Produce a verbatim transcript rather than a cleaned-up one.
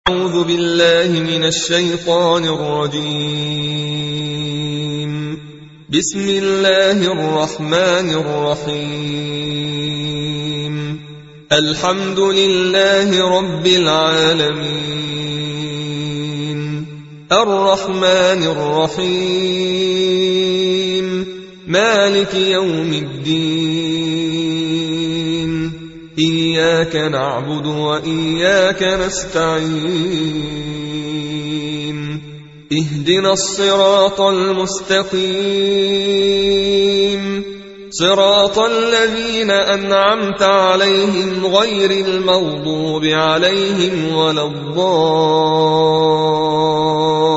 أعوذ بالله من الشيطان الرجيم. بسم الله الرحمن الرحيم. الحمد لله رب العالمين، الرحمن الرحيم، مالك يوم الدين، إياك نعبد وإياك نستعين، اهدنا الصراط المستقيم، صراط الذين أنعمت عليهم غير المغضوب عليهم ولا الضالين.